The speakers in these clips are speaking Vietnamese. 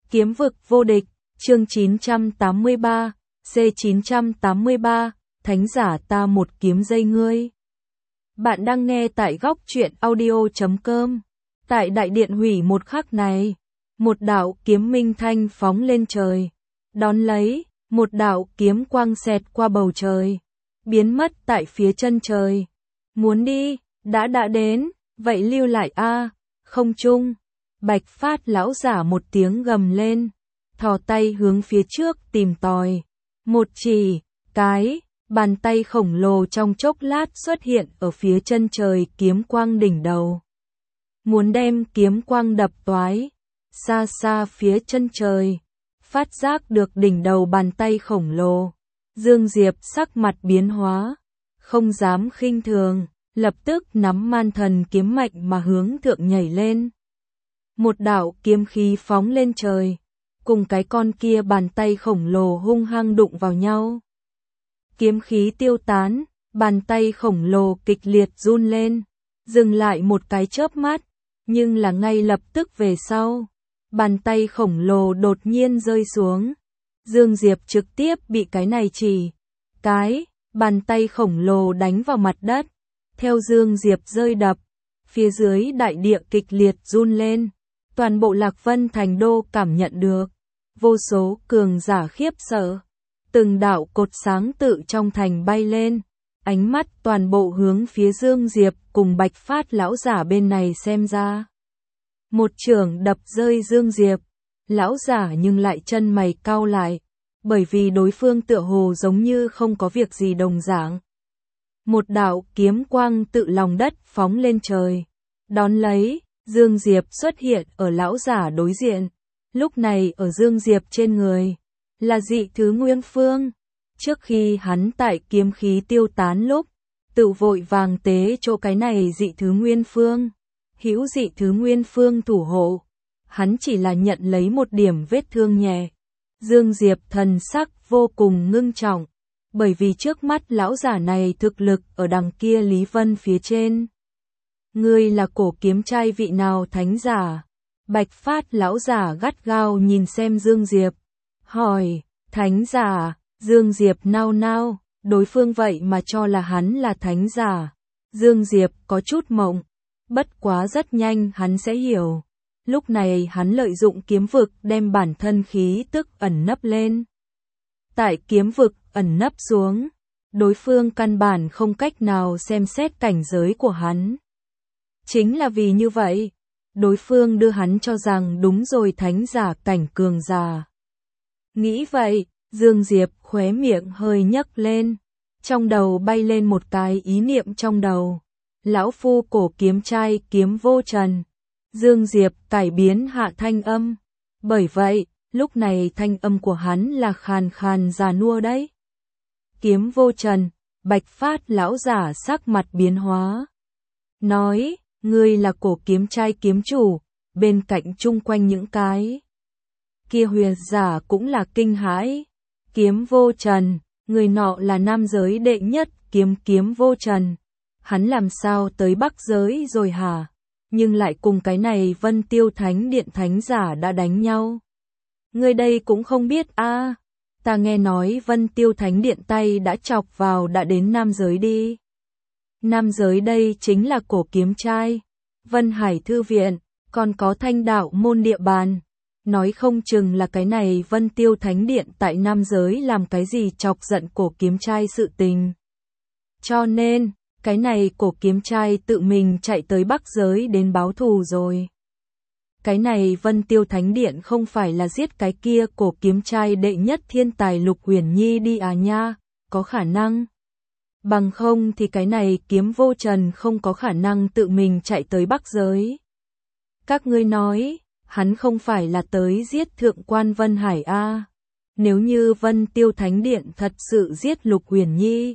Kiếm vực vô địch, chương 983, C983, thánh giả ta một kiếm dây ngươi. Bạn đang nghe tại góc truyện audio.com. Tại đại điện hủy một khắc này, một đạo kiếm minh thanh phóng lên trời. Đón lấy, một đạo kiếm quang xẹt qua bầu trời, biến mất tại phía chân trời. Muốn đi, đã đến, vậy lưu lại a. Không trung, Bạch Phát lão giả một tiếng gầm lên, thò tay hướng phía trước tìm tòi. Một chỉ, cái, bàn tay khổng lồ trong chốc lát xuất hiện ở phía chân trời kiếm quang đỉnh đầu. Muốn đem kiếm quang đập toái, xa xa phía chân trời, phát giác được đỉnh đầu bàn tay khổng lồ. Dương Diệp sắc mặt biến hóa, không dám khinh thường, lập tức nắm man thần kiếm mạch mà hướng thượng nhảy lên. Một đạo kiếm khí phóng lên trời, cùng cái con kia bàn tay khổng lồ hung hăng đụng vào nhau. Kiếm khí tiêu tán, bàn tay khổng lồ kịch liệt run lên, dừng lại một cái chớp mắt, nhưng là ngay lập tức về sau, bàn tay khổng lồ đột nhiên rơi xuống. Dương Diệp trực tiếp bị cái này chỉ, cái, bàn tay khổng lồ đánh vào mặt đất. Theo Dương Diệp rơi đập, phía dưới đại địa kịch liệt run lên, toàn bộ Lạc Vân Thành Đô cảm nhận được, vô số cường giả khiếp sợ. Từng đạo cột sáng tự trong thành bay lên, ánh mắt toàn bộ hướng phía Dương Diệp cùng Bạch Phát lão giả bên này xem ra. Một chưởng đập rơi Dương Diệp, lão giả nhưng lại chân mày cau lại, bởi vì đối phương tựa hồ giống như không có việc gì đồng dạng. Một đạo kiếm quang tự lòng đất phóng lên trời, đón lấy, Dương Diệp xuất hiện ở lão giả đối diện. Lúc này ở Dương Diệp trên người là dị thứ nguyên phương. Trước khi hắn tại kiếm khí tiêu tán lúc, tự vội vàng tế chỗ cái này dị thứ nguyên phương. Hữu dị thứ nguyên phương thủ hộ, hắn chỉ là nhận lấy một điểm vết thương nhẹ. Dương Diệp thần sắc vô cùng ngưng trọng, bởi vì trước mắt lão giả này thực lực ở đằng kia Lý Vân phía trên. Ngươi là cổ kiếm trai vị nào thánh giả? Bạch Phát lão giả gắt gao nhìn xem Dương Diệp, hỏi, thánh giả? Dương Diệp nao nao, đối phương vậy mà cho là hắn là thánh giả. Dương Diệp có chút mộng, bất quá rất nhanh hắn sẽ hiểu. Lúc này hắn lợi dụng kiếm vực đem bản thân khí tức ẩn nấp lên. Tại kiếm vực ẩn nấp xuống, đối phương căn bản không cách nào xem xét cảnh giới của hắn. Chính là vì như vậy, đối phương đưa hắn cho rằng đúng rồi thánh giả cảnh cường giả. Nghĩ vậy, Dương Diệp khóe miệng hơi nhấc lên, trong đầu bay lên một cái ý niệm trong đầu. Lão phu cổ kiếm trai Kiếm Vô Trần. Dương Diệp cải biến hạ thanh âm. Bởi vậy, lúc này thanh âm của hắn là khàn khàn già nua đấy. Kiếm Vô Trần, Bạch Phát lão giả sắc mặt biến hóa. Nói, ngươi là cổ kiếm trai kiếm chủ, bên cạnh chung quanh những cái kia huyền giả cũng là kinh hãi. Kiếm Vô Trần, người nọ là nam giới đệ nhất Kiếm Vô Trần. Hắn làm sao tới Bắc giới rồi hả? Nhưng lại cùng cái này Vân Tiêu Thánh Điện thánh giả đã đánh nhau. Người đây cũng không biết a. Ta nghe nói Vân Tiêu Thánh Điện tay đã chọc vào đã đến nam giới đi. Nam giới đây chính là cổ kiếm trai, Vân Hải Thư Viện, còn có Thanh Đạo môn địa bàn. Nói không chừng là cái này Vân Tiêu Thánh Điện tại nam giới làm cái gì chọc giận cổ kiếm trai sự tình. Cho nên, cái này cổ kiếm trai tự mình chạy tới Bắc giới đến báo thù rồi. Cái này Vân Tiêu Thánh Điện không phải là giết cái kia cổ kiếm trai đệ nhất thiên tài Lục Huyền Nhi đi à nha, có khả năng. Bằng không thì cái này Kiếm Vô Trần không có khả năng tự mình chạy tới Bắc giới. Các ngươi nói, hắn không phải là tới giết thượng quan Vân Hải a. Nếu như Vân Tiêu Thánh Điện thật sự giết Lục Huyền Nhi,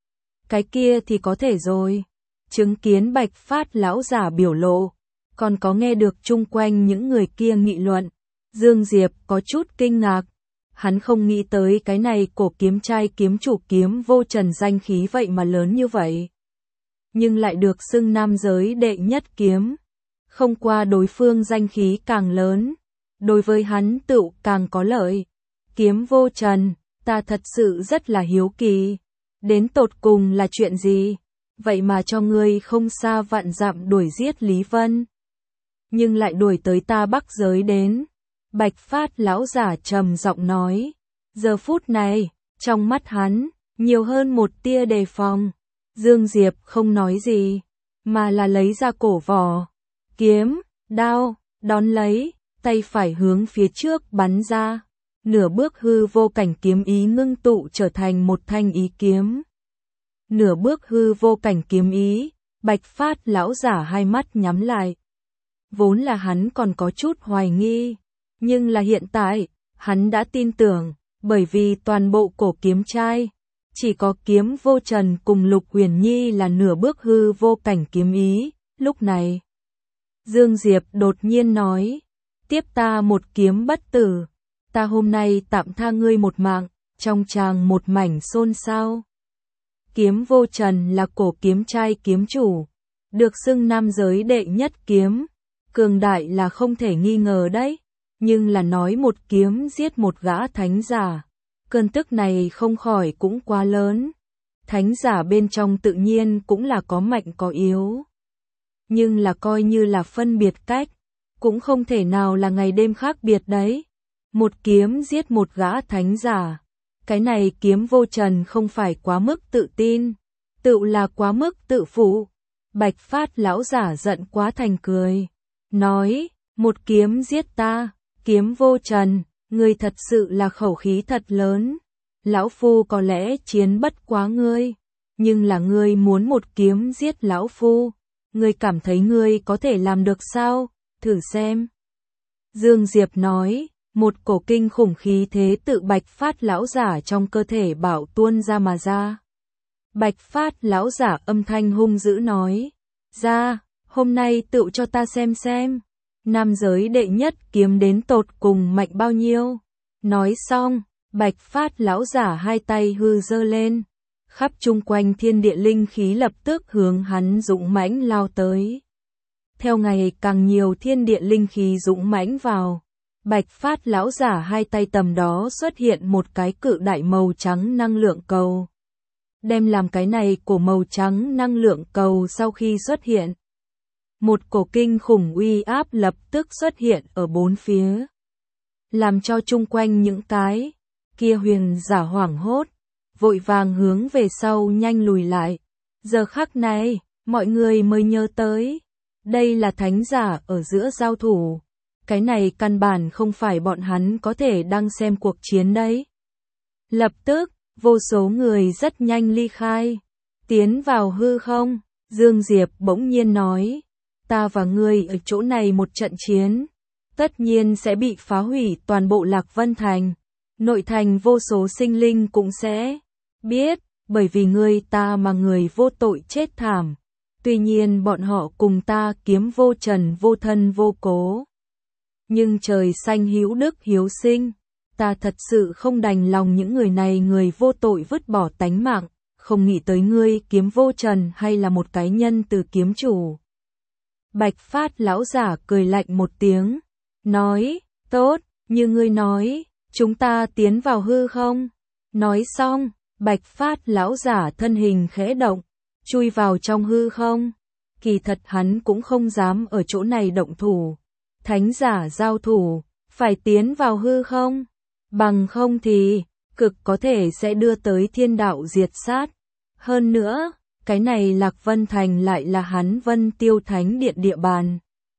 cái kia thì có thể rồi. Chứng kiến Bạch Phát lão giả biểu lộ, còn có nghe được chung quanh những người kia nghị luận, Dương Diệp có chút kinh ngạc. Hắn không nghĩ tới cái này cổ kiếm trai kiếm chủ Kiếm Vô Trần danh khí vậy mà lớn như vậy. Nhưng lại được xưng nam giới đệ nhất kiếm. Không qua đối phương danh khí càng lớn, đối với hắn tựu càng có lợi. Kiếm vô trần, ta thật sự rất là hiếu kỳ. Đến tột cùng là chuyện gì? Vậy mà cho ngươi không xa vạn dặm đuổi giết Lý Vân. Nhưng lại đuổi tới ta Bắc giới đến. Bạch Phát lão giả trầm giọng nói. Giờ phút này, trong mắt hắn, nhiều hơn một tia đề phòng. Dương Diệp không nói gì, mà là lấy ra cổ vỏ. Kiếm, đao, đón lấy, tay phải hướng phía trước bắn ra. Nửa bước hư vô cảnh kiếm ý ngưng tụ trở thành một thanh ý kiếm. Nửa bước hư vô cảnh kiếm ý, Bạch Phát lão giả hai mắt nhắm lại. Vốn là hắn còn có chút hoài nghi, nhưng là hiện tại, hắn đã tin tưởng, bởi vì toàn bộ cổ kiếm trai, chỉ có Kiếm Vô Trần cùng Lục Huyền Nhi là nửa bước hư vô cảnh kiếm ý. Lúc này, Dương Diệp đột nhiên nói, tiếp ta một kiếm bất tử, ta hôm nay tạm tha ngươi một mạng. Trong tràng một mảnh xôn xao. Kiếm Vô Trần là cổ kiếm trai kiếm chủ, được xưng nam giới đệ nhất kiếm, cường đại là không thể nghi ngờ đấy, nhưng là nói một kiếm giết một gã thánh giả, cơn tức này không khỏi cũng quá lớn. Thánh giả bên trong tự nhiên cũng là có mạnh có yếu, nhưng là coi như là phân biệt cách, cũng không thể nào là ngày đêm khác biệt đấy. Một kiếm giết một gã thánh giả. Cái này Kiếm Vô Trần không phải quá mức tự tin, tựu là quá mức tự phụ. Bạch Phát lão giả giận quá thành cười, nói, một kiếm giết ta, Kiếm Vô Trần, ngươi thật sự là khẩu khí thật lớn. Lão Phu có lẽ chiến bất quá ngươi, nhưng là ngươi muốn một kiếm giết Lão Phu, ngươi cảm thấy ngươi có thể làm được sao, thử xem. Dương Diệp nói. Một cổ kinh khủng khí thế tự Bạch Phát lão giả trong cơ thể bảo tuôn ra mà ra. Bạch Phát lão giả âm thanh hung dữ nói, ra, hôm nay tự cho ta xem, nam giới đệ nhất kiếm đến tột cùng mạnh bao nhiêu. Nói xong, Bạch Phát lão giả hai tay hư giơ lên, khắp chung quanh thiên địa linh khí lập tức hướng hắn dũng mãnh lao tới. Theo ngày càng nhiều thiên địa linh khí dũng mãnh vào, Bạch Phát lão giả hai tay tầm đó xuất hiện một cái cự đại màu trắng năng lượng cầu. Đem làm cái này của màu trắng năng lượng cầu sau khi xuất hiện, một cổ kinh khủng uy áp lập tức xuất hiện ở bốn phía, làm cho chung quanh những cái kia huyền giả hoảng hốt, vội vàng hướng về sau nhanh lùi lại. Giờ khắc này, mọi người mới nhớ tới, đây là thánh giả ở giữa giao thủ. Cái này căn bản không phải bọn hắn có thể đang xem cuộc chiến đấy. Lập tức, vô số người rất nhanh ly khai, tiến vào hư không. Dương Diệp bỗng nhiên nói, ta và ngươi ở chỗ này một trận chiến, tất nhiên sẽ bị phá hủy toàn bộ Lạc Vân Thành. Nội thành vô số sinh linh cũng sẽ biết, bởi vì ngươi ta mà người vô tội chết thảm. Tuy nhiên bọn họ cùng ta Kiếm Vô Trần vô thân vô cố. Nhưng trời xanh hữu đức hiếu sinh, ta thật sự không đành lòng những người này người vô tội vứt bỏ tánh mạng, không nghĩ tới ngươi Kiếm Vô Trần hay là một cái nhân từ kiếm chủ. Bạch Phát lão giả cười lạnh một tiếng, nói, tốt, như ngươi nói, chúng ta tiến vào hư không. Nói xong, Bạch Phát lão giả thân hình khẽ động, chui vào trong hư không. Kỳ thật hắn cũng không dám ở chỗ này động thủ. Thánh giả giao thủ, phải tiến vào hư không, bằng không thì, cực có thể sẽ đưa tới thiên đạo diệt sát. Hơn nữa, cái này Lạc Vân Thành lại là hắn Vân Tiêu Thánh Điện địa bàn.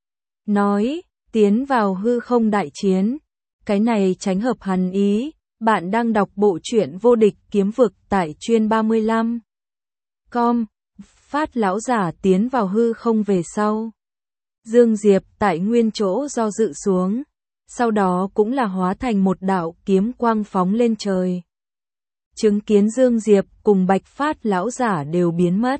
Nói, tiến vào hư không đại chiến, cái này tránh hợp hắn ý. Bạn đang đọc bộ truyện Vô Địch Kiếm Vực tại Chuyên 35. Com, Phát lão giả tiến vào hư không về sau. Dương Diệp tại nguyên chỗ do dự xuống, sau đó cũng là hóa thành một đạo kiếm quang phóng lên trời. Chứng kiến Dương Diệp cùng Bạch Phát lão giả đều biến mất.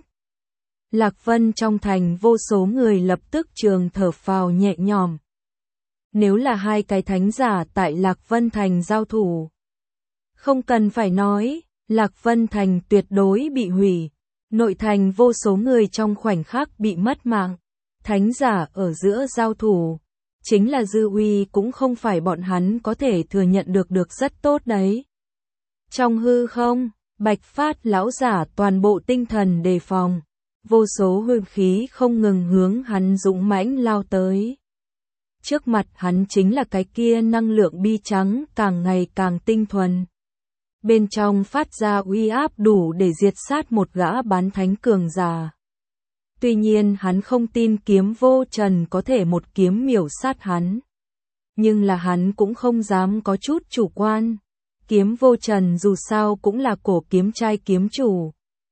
Lạc Vân trong thành vô số người lập tức trường thở phào nhẹ nhõm. Nếu là hai cái thánh giả tại Lạc Vân thành giao thủ, không cần phải nói, Lạc Vân thành tuyệt đối bị hủy. Nội thành vô số người trong khoảnh khắc bị mất mạng. Thánh giả ở giữa giao thủ, chính là dư uy cũng không phải bọn hắn có thể thừa nhận được rất tốt đấy. Trong hư không, Bạch Phát lão giả toàn bộ tinh thần đề phòng, vô số huyền khí không ngừng hướng hắn dũng mãnh lao tới. Trước mặt hắn chính là cái kia năng lượng bi trắng càng ngày càng tinh thuần. Bên trong phát ra uy áp đủ để diệt sát một gã bán thánh cường giả. Tuy nhiên hắn không tin Kiếm Vô Trần có thể một kiếm miểu sát hắn. Nhưng là hắn cũng không dám có chút chủ quan. Kiếm Vô Trần dù sao cũng là cổ kiếm trai kiếm chủ.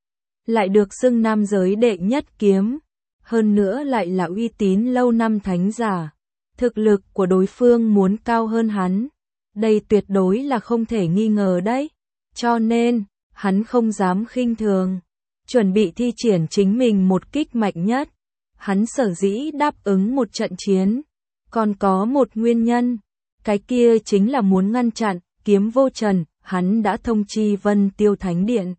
Lại được xưng nam giới đệ nhất kiếm. Hơn nữa lại là uy tín lâu năm thánh giả. Thực lực của đối phương muốn cao hơn hắn. Đây tuyệt đối là không thể nghi ngờ đấy. Cho nên, hắn không dám khinh thường. Chuẩn bị thi triển chính mình một kích mạnh nhất. Hắn sở dĩ đáp ứng một trận chiến. Còn có một nguyên nhân. Cái kia chính là muốn ngăn chặn Kiếm Vô Trần. Hắn đã thông chi Vân Tiêu Thánh Điện.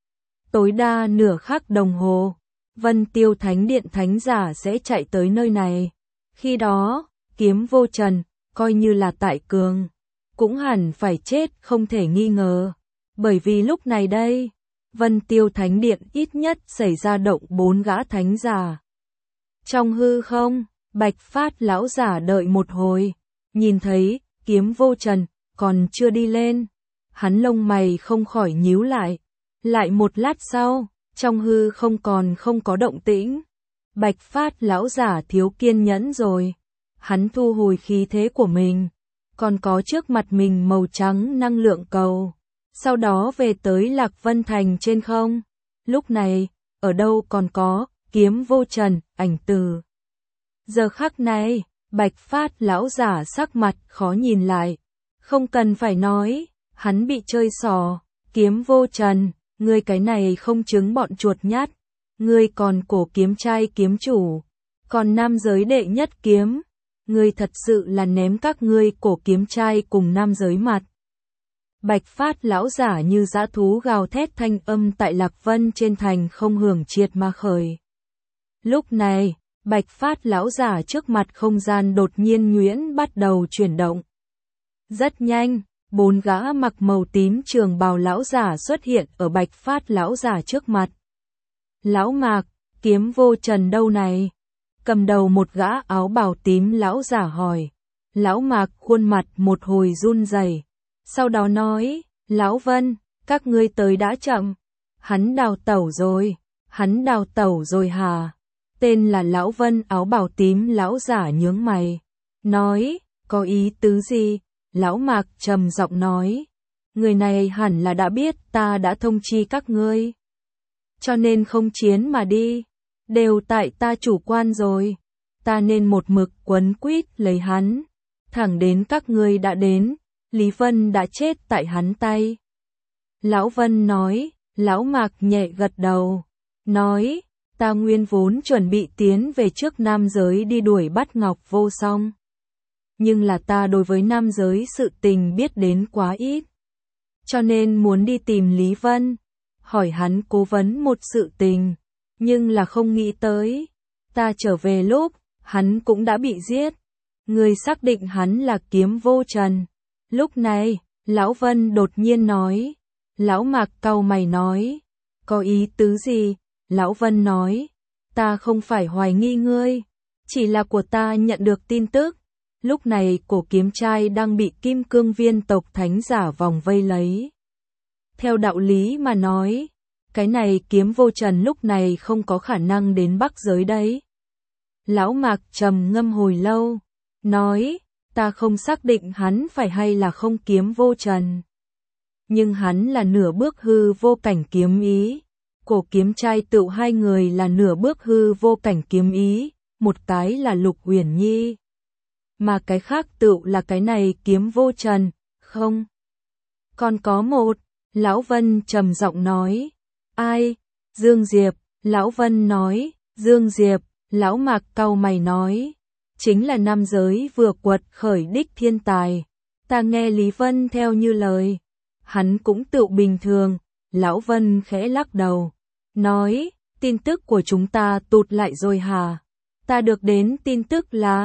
Tối đa nửa khắc đồng hồ. Vân Tiêu Thánh Điện thánh giả sẽ chạy tới nơi này. Khi đó, Kiếm Vô Trần, coi như là tại cường, cũng hẳn phải chết không thể nghi ngờ. Bởi vì lúc này đây, Vân Tiêu Thánh Điện ít nhất xảy ra động 4 gã thánh giả. Trong hư không, Bạch Phát lão giả đợi một hồi, nhìn thấy Kiếm Vô Trần còn chưa đi lên, hắn lông mày không khỏi nhíu lại. Lại một lát sau, trong hư không còn không có động tĩnh. Bạch Phát lão giả thiếu kiên nhẫn rồi. Hắn thu hồi khí thế của mình, còn có trước mặt mình màu trắng năng lượng cầu. Sau đó về tới Lạc Vân Thành trên không. Lúc này, ở đâu còn có Kiếm Vô Trần, ảnh từ. Giờ khắc này, Bạch Phát lão giả sắc mặt khó nhìn lại. Không cần phải nói, hắn bị chơi xỏ. Kiếm Vô Trần, ngươi cái này không chứng bọn chuột nhát. Ngươi còn cổ kiếm trai kiếm chủ, còn nam giới đệ nhất kiếm. Ngươi thật sự là ném các ngươi cổ kiếm trai cùng nam giới mặt. Bạch Phát lão giả như dã thú gào thét, thanh âm tại Lạc Vân trên thành không hưởng triệt mà khởi. Lúc này, Bạch Phát lão giả trước mặt không gian đột nhiên nhuyễn bắt đầu chuyển động. Rất nhanh, 4 gã mặc màu tím trường bào lão giả xuất hiện ở Bạch Phát lão giả trước mặt. Lão Mạc, Kiếm Vô Trần đâu này? Cầm đầu một gã áo bào tím lão giả hỏi. Lão Mạc khuôn mặt một hồi run rẩy, sau đó nói, Lão Vân, các ngươi tới đã chậm. Hắn đào tẩu rồi. Hắn đào tẩu rồi hả? Tên là Lão Vân áo bào tím lão giả nhướng mày. Nói, có ý tứ gì? Lão Mạc trầm giọng nói. Người này hẳn là đã biết ta đã thông chi các ngươi. Cho nên không chiến mà đi. Đều tại ta chủ quan rồi. Ta nên một mực quấn quýt lấy hắn. Thẳng đến các ngươi đã đến. Lý Vân đã chết tại hắn tay. Lão Vân nói. Lão Mạc nhẹ gật đầu. Nói. Ta nguyên vốn chuẩn bị tiến về trước nam giới đi đuổi bắt Ngọc Vô Song. Nhưng là ta đối với nam giới sự tình biết đến quá ít. Cho nên muốn đi tìm Lý Vân. Hỏi hắn cố vấn một sự tình. Nhưng là không nghĩ tới. Ta trở về lúc, hắn cũng đã bị giết. Người xác định hắn là Kiếm Vô Trần. Lúc này, Lão Vân đột nhiên nói. Lão Mạc cau mày nói. Có ý tứ gì? Lão Vân nói. Ta không phải hoài nghi ngươi. Chỉ là của ta nhận được tin tức. Lúc này cổ kiếm trai đang bị Kim Cương Viên tộc thánh giả vòng vây lấy. Theo đạo lý mà nói. Cái này Kiếm Vô Trần lúc này không có khả năng đến Bắc giới đấy. Lão Mạc trầm ngâm hồi lâu. Nói. Ta không xác định hắn phải hay là không Kiếm Vô Trần. Nhưng hắn là nửa bước hư vô cảnh kiếm ý. Cổ kiếm trai tựu hai người là nửa bước hư vô cảnh kiếm ý. Một cái là Lục Uyển Nhi. Mà cái khác tựu là cái này Kiếm Vô Trần. Không. Còn có một. Lão Vân trầm giọng nói. Ai? Dương Diệp. Lão Vân nói. Dương Diệp. Lão Mạc cau mày nói. Chính là nam giới vừa quật khởi đích thiên tài. Ta nghe Lý Vân theo như lời. Hắn cũng tự bình thường. Lão Vân khẽ lắc đầu. Nói, tin tức của chúng ta tụt lại rồi hả? Ta được đến tin tức là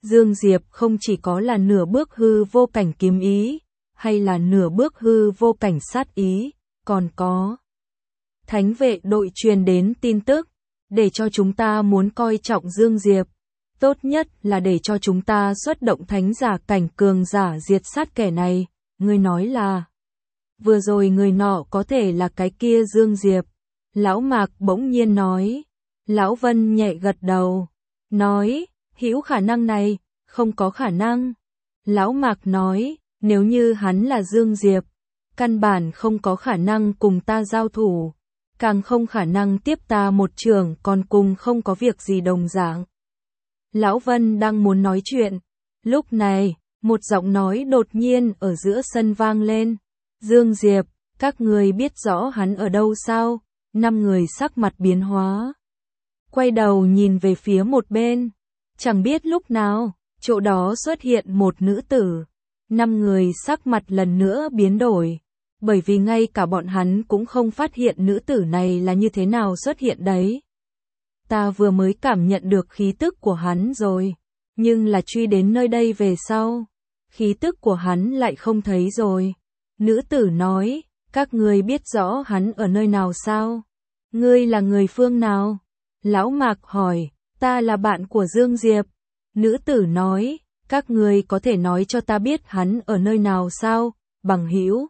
Dương Diệp không chỉ có là nửa bước hư vô cảnh kiếm ý, hay là nửa bước hư vô cảnh sát ý, còn có thánh vệ đội truyền đến tin tức, để cho chúng ta muốn coi trọng Dương Diệp. Tốt nhất là để cho chúng ta xuất động thánh giả cảnh cường giả diệt sát kẻ này. Ngươi nói là vừa rồi người nọ có thể là cái kia Dương Diệp. Lão Mạc bỗng nhiên nói. Lão Vân nhẹ gật đầu, nói, hữu khả năng này, không có khả năng. Lão Mạc nói, nếu như hắn là Dương Diệp, căn bản không có khả năng cùng ta giao thủ, càng không khả năng tiếp ta một trường, còn cùng không có việc gì đồng dạng. Lão Vân đang muốn nói chuyện, lúc này, một giọng nói đột nhiên ở giữa sân vang lên. Dương Diệp, các người biết rõ hắn ở đâu sao? 5 người sắc mặt biến hóa, quay đầu nhìn về phía một bên. Chẳng biết lúc nào, chỗ đó xuất hiện một nữ tử. 5 người sắc mặt lần nữa biến đổi, bởi vì ngay cả bọn hắn cũng không phát hiện nữ tử này là như thế nào xuất hiện đấy. Ta vừa mới cảm nhận được khí tức của hắn rồi, nhưng là truy đến nơi đây về sau, khí tức của hắn lại không thấy rồi. Nữ tử nói, các ngươi biết rõ hắn ở nơi nào sao? Ngươi là người phương nào? Lão Mạc hỏi, ta là bạn của Dương Diệp. Nữ tử nói, các ngươi có thể nói cho ta biết hắn ở nơi nào sao, bằng hữu?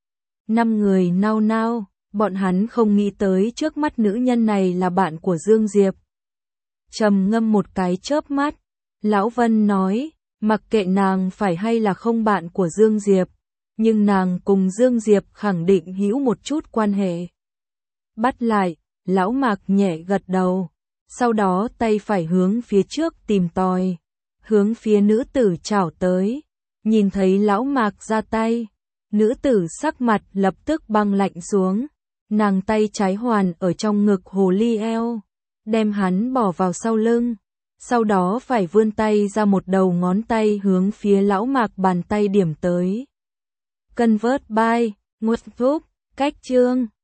5 người nao nao, bọn hắn không nghĩ tới trước mắt nữ nhân này là bạn của Dương Diệp. Trầm ngâm một cái chớp mắt, Lão Vân nói, mặc kệ nàng phải hay là không bạn của Dương Diệp, nhưng nàng cùng Dương Diệp khẳng định hữu một chút quan hệ. Bắt lại, Lão Mạc nhẹ gật đầu, sau đó tay phải hướng phía trước tìm tòi, hướng phía nữ tử chảo tới. Nhìn thấy Lão Mạc ra tay, nữ tử sắc mặt lập tức băng lạnh xuống, nàng tay trái hoàn ở trong ngực hồ ly eo, đem hắn bỏ vào sau lưng, sau đó phải vươn tay ra một đầu ngón tay hướng phía Lão Mạc bàn tay điểm tới. Convert by, Nguồn Thúc, cách chương.